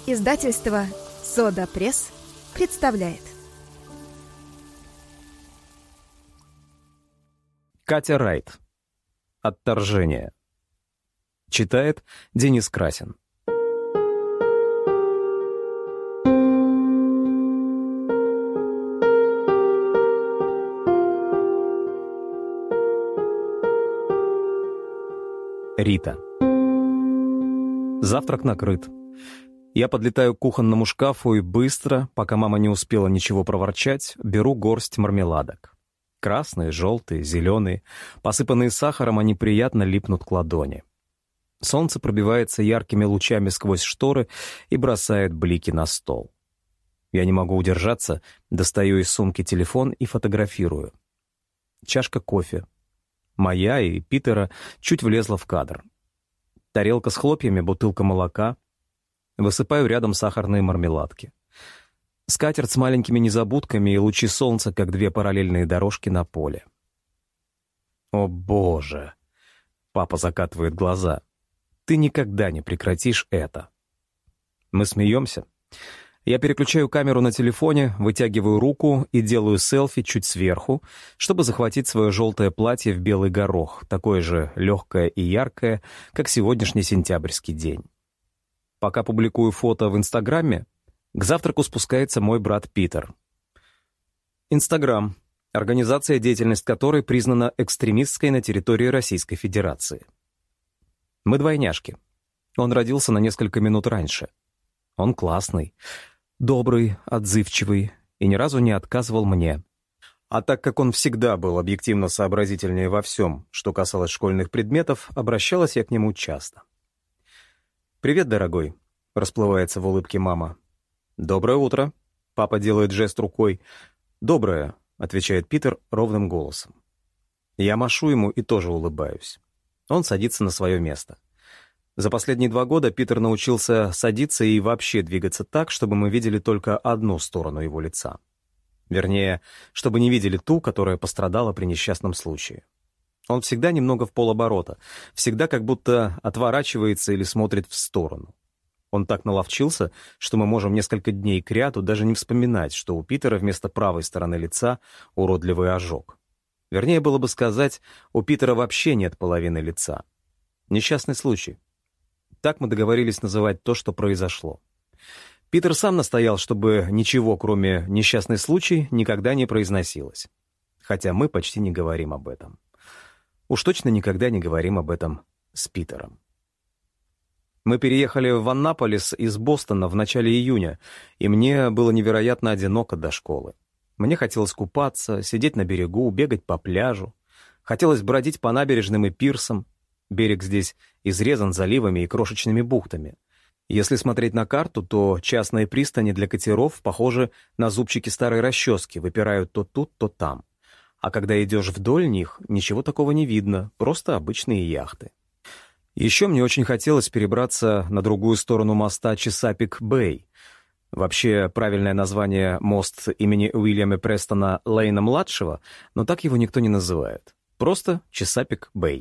Издательство «Сода Пресс» представляет. Катя Райт. Отторжение. Читает Денис Красин. Рита. Завтрак накрыт. Я подлетаю к кухонному шкафу и быстро, пока мама не успела ничего проворчать, беру горсть мармеладок. Красные, желтые, зеленые, посыпанные сахаром, они приятно липнут к ладони. Солнце пробивается яркими лучами сквозь шторы и бросает блики на стол. Я не могу удержаться, достаю из сумки телефон и фотографирую. Чашка кофе. Моя и Питера чуть влезла в кадр. Тарелка с хлопьями, бутылка молока. Высыпаю рядом сахарные мармеладки. Скатерть с маленькими незабудками и лучи солнца, как две параллельные дорожки на поле. «О, Боже!» — папа закатывает глаза. «Ты никогда не прекратишь это». Мы смеемся. Я переключаю камеру на телефоне, вытягиваю руку и делаю селфи чуть сверху, чтобы захватить свое желтое платье в белый горох, такое же легкое и яркое, как сегодняшний сентябрьский день. Пока публикую фото в Инстаграме, к завтраку спускается мой брат Питер. Инстаграм — организация, деятельность которой признана экстремистской на территории Российской Федерации. Мы двойняшки. Он родился на несколько минут раньше. Он классный, добрый, отзывчивый и ни разу не отказывал мне. А так как он всегда был объективно сообразительнее во всем, что касалось школьных предметов, обращалась я к нему часто. «Привет, дорогой», — расплывается в улыбке мама. «Доброе утро», — папа делает жест рукой. «Доброе», — отвечает Питер ровным голосом. Я машу ему и тоже улыбаюсь. Он садится на свое место. За последние 2 года Питер научился садиться и вообще двигаться так, чтобы мы видели только одну сторону его лица. Вернее, чтобы не видели ту, которая пострадала при несчастном случае. Он всегда немного в полоборота, всегда как будто отворачивается или смотрит в сторону. Он так наловчился, что мы можем несколько дней кряду даже не вспоминать, что у Питера вместо правой стороны лица уродливый ожог. Вернее, было бы сказать, у Питера вообще нет половины лица. Несчастный случай. Так мы договорились называть то, что произошло. Питер сам настоял, чтобы ничего, кроме «несчастный случай», никогда не произносилось. Хотя мы почти не говорим об этом. Уж точно никогда не говорим об этом с Питером. Мы переехали в Аннаполис из Бостона в начале июня, и мне было невероятно одиноко до школы. Мне хотелось купаться, сидеть на берегу, бегать по пляжу. Хотелось бродить по набережным и пирсам. Берег здесь изрезан заливами и крошечными бухтами. Если смотреть на карту, то частные пристани для катеров похожи на зубчики старой расчески, выпирают то тут, то там. А когда идешь вдоль них, ничего такого не видно, просто обычные яхты. Еще мне очень хотелось перебраться на другую сторону моста Чесапик-Бэй. Вообще, правильное название мост имени Уильяма Престона Лейна-младшего, но так его никто не называет. Просто Чесапик-Бэй.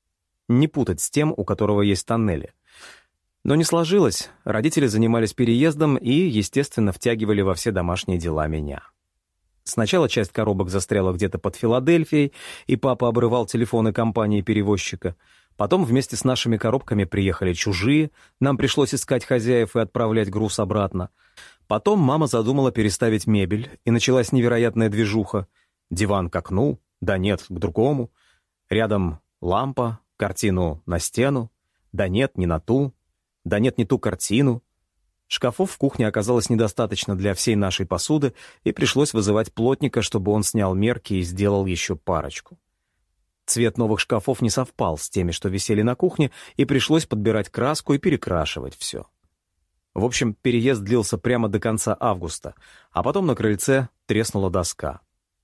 Не путать с тем, у которого есть тоннели. Но не сложилось, родители занимались переездом и, естественно, втягивали во все домашние дела меня. Сначала часть коробок застряла где-то под Филадельфией, и папа обрывал телефоны компании-перевозчика. Потом вместе с нашими коробками приехали чужие, нам пришлось искать хозяев и отправлять груз обратно. Потом мама задумала переставить мебель, и началась невероятная движуха. Диван к окну, да нет, к другому. Рядом лампа, картину на стену, да нет, не на ту, да нет, не ту картину. Шкафов в кухне оказалось недостаточно для всей нашей посуды, и пришлось вызывать плотника, чтобы он снял мерки и сделал еще парочку. Цвет новых шкафов не совпал с теми, что висели на кухне, и пришлось подбирать краску и перекрашивать все. В общем, переезд длился прямо до конца августа, а потом на крыльце треснула доска.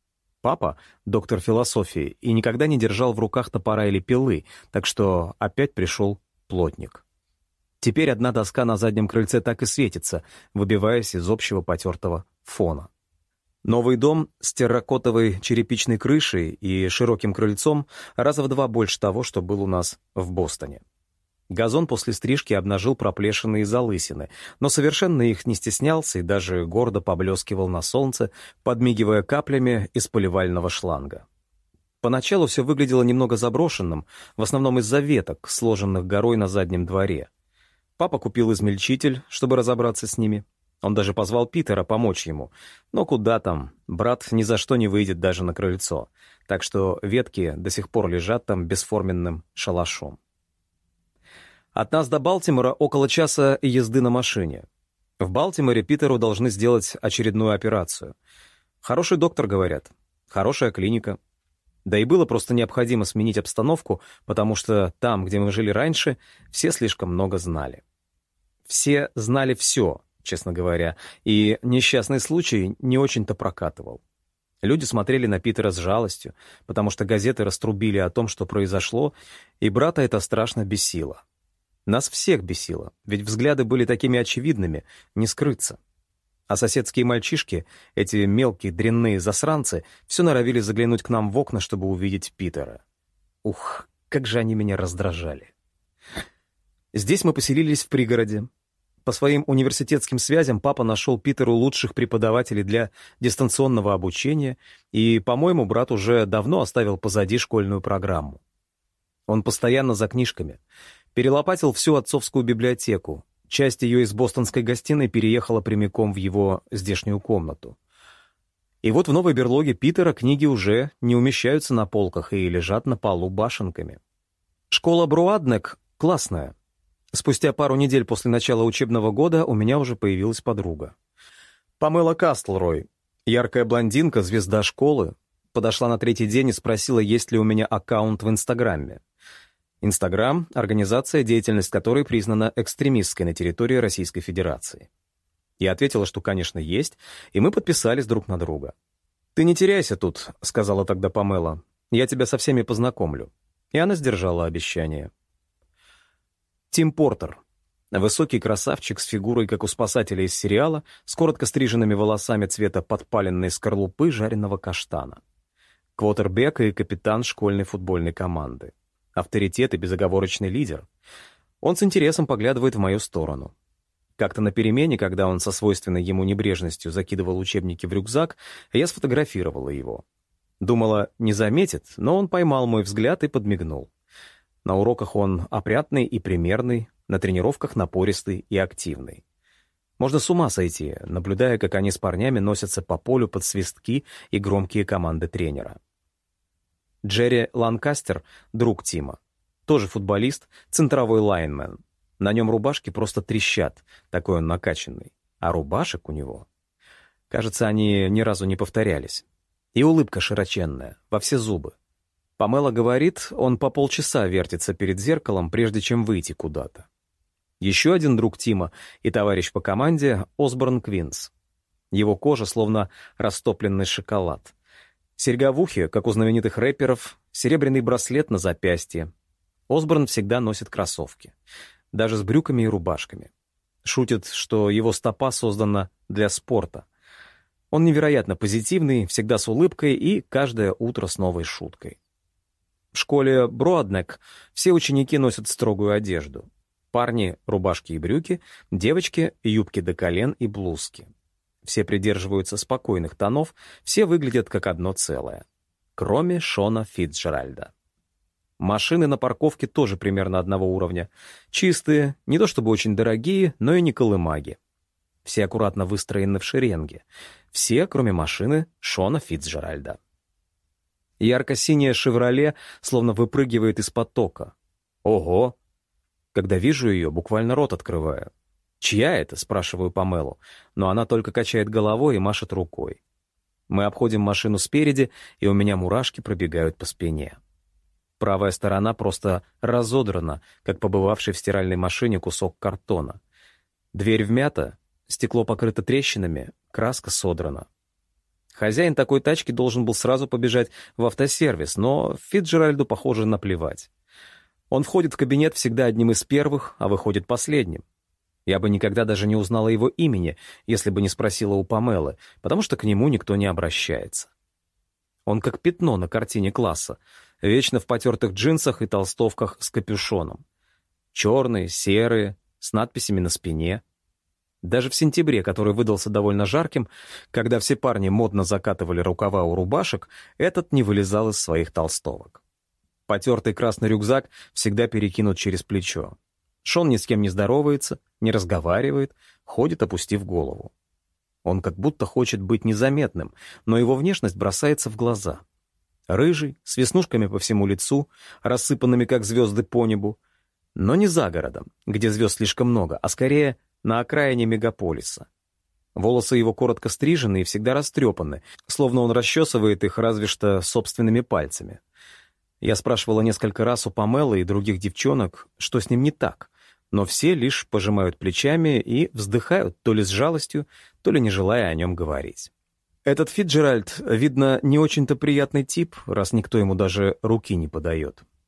Папа — доктор философии и никогда не держал в руках топора или пилы, так что опять пришел плотник. Теперь одна доска на заднем крыльце так и светится, выбиваясь из общего потертого фона. Новый дом с терракотовой черепичной крышей и широким крыльцом раза в 2 больше того, что был у нас в Бостоне. Газон после стрижки обнажил проплешины и залысины, но совершенно их не стеснялся и даже гордо поблескивал на солнце, подмигивая каплями из поливального шланга. Поначалу все выглядело немного заброшенным, в основном из-за веток, сложенных горой на заднем дворе. Папа купил измельчитель, чтобы разобраться с ними. Он даже позвал Питера помочь ему. Но куда там, брат ни за что не выйдет даже на крыльцо, так что ветки до сих пор лежат там бесформенным шалашом. От нас до Балтимора около часа езды на машине. В Балтиморе Питеру должны сделать очередную операцию. Хороший доктор, говорят. Хорошая клиника. Да и было просто необходимо сменить обстановку, потому что там, где мы жили раньше, все слишком много знали. Все знали все, честно говоря, и несчастный случай не очень-то прокатывал. Люди смотрели на Питера с жалостью, потому что газеты раструбили о том, что произошло, и брата это страшно бесило. Нас всех бесило, ведь взгляды были такими очевидными, не скрыться. А соседские мальчишки, эти мелкие дрянные засранцы, все норовили заглянуть к нам в окна, чтобы увидеть Питера. Ух, как же они меня раздражали. Здесь мы поселились в пригороде. По своим университетским связям папа нашел Питеру лучших преподавателей для дистанционного обучения, и, по-моему, брат уже давно оставил позади школьную программу. Он постоянно за книжками. Перелопатил всю отцовскую библиотеку. Часть ее из бостонской гостиной переехала прямиком в его здешнюю комнату. И вот в новой берлоге Питера книги уже не умещаются на полках и лежат на полу башенками. Школа Броаднек классная. Спустя пару недель после начала учебного года у меня уже появилась подруга. Памела Кастлрой, яркая блондинка, звезда школы, подошла на третий день и спросила, есть ли у меня аккаунт в Инстаграме. Инстаграм — организация, деятельность которой признана экстремистской на территории Российской Федерации. Я ответила, что, конечно, есть, и мы подписались друг на друга. «Ты не теряйся тут», — сказала тогда Памела. «Я тебя со всеми познакомлю». И она сдержала обещание. Тим Портер. Высокий красавчик с фигурой, как у спасателя из сериала, с коротко стриженными волосами цвета подпаленной скорлупы жареного каштана. Квотербек и капитан школьной футбольной команды. Авторитет и безоговорочный лидер. Он с интересом поглядывает в мою сторону. Как-то на перемене, когда он со свойственной ему небрежностью закидывал учебники в рюкзак, я сфотографировала его. Думала, не заметит, но он поймал мой взгляд и подмигнул. На уроках он опрятный и примерный, на тренировках напористый и активный. Можно с ума сойти, наблюдая, как они с парнями носятся по полю под свистки и громкие команды тренера. Джерри Ланкастер — друг Тима. Тоже футболист, центровой лайнмен. На нем рубашки просто трещат, такой он накачанный. А рубашек у него... Кажется, они ни разу не повторялись. И улыбка широченная, во все зубы. Памела говорит, он по полчаса вертится перед зеркалом, прежде чем выйти куда-то. Еще один друг Тима и товарищ по команде — Осборн Квинс. Его кожа словно растопленный шоколад. Серьга в ухе, как у знаменитых рэперов, серебряный браслет на запястье. Осборн всегда носит кроссовки, даже с брюками и рубашками. Шутит, что его стопа создана для спорта. Он невероятно позитивный, всегда с улыбкой и каждое утро с новой шуткой. В школе Броаднек все ученики носят строгую одежду. Парни — рубашки и брюки, девочки — юбки до колен и блузки. Все придерживаются спокойных тонов, все выглядят как одно целое. Кроме Шона Фицджеральда. Машины на парковке тоже примерно одного уровня. Чистые, не то чтобы очень дорогие, но и не колымаги. Все аккуратно выстроены в шеренге. Все, кроме машины Шона Фицджеральда. Ярко-синяя «Шевроле» словно выпрыгивает из потока. Ого! Когда вижу ее, буквально рот открываю. «Чья это?» — спрашиваю Памелу, но она только качает головой и машет рукой. Мы обходим машину спереди, и у меня мурашки пробегают по спине. Правая сторона просто разодрана, как побывавший в стиральной машине кусок картона. Дверь вмята, стекло покрыто трещинами, краска содрана. Хозяин такой тачки должен был сразу побежать в автосервис, но Фицджеральду, похоже, наплевать. Он входит в кабинет всегда одним из первых, а выходит последним. Я бы никогда даже не узнала его имени, если бы не спросила у Памелы, потому что к нему никто не обращается. Он как пятно на картине класса, вечно в потертых джинсах и толстовках с капюшоном. Черные, серые, с надписями на спине. Даже в сентябре, который выдался довольно жарким, когда все парни модно закатывали рукава у рубашек, этот не вылезал из своих толстовок. Потертый красный рюкзак всегда перекинут через плечо. Шон ни с кем не здоровается, не разговаривает, ходит, опустив голову. Он как будто хочет быть незаметным, но его внешность бросается в глаза. Рыжий, с веснушками по всему лицу, рассыпанными как звезды по небу, но не за городом, где звезд слишком много, а скорее на окраине мегаполиса. Волосы его коротко стрижены и всегда растрепаны, словно он расчесывает их разве что собственными пальцами. Я спрашивала несколько раз у Памелы и других девчонок, что с ним не так, но все лишь пожимают плечами и вздыхают то ли с жалостью, то ли не желая о нем говорить. Этот Фицджеральд, видно, не очень-то приятный тип, раз никто ему даже руки не подает.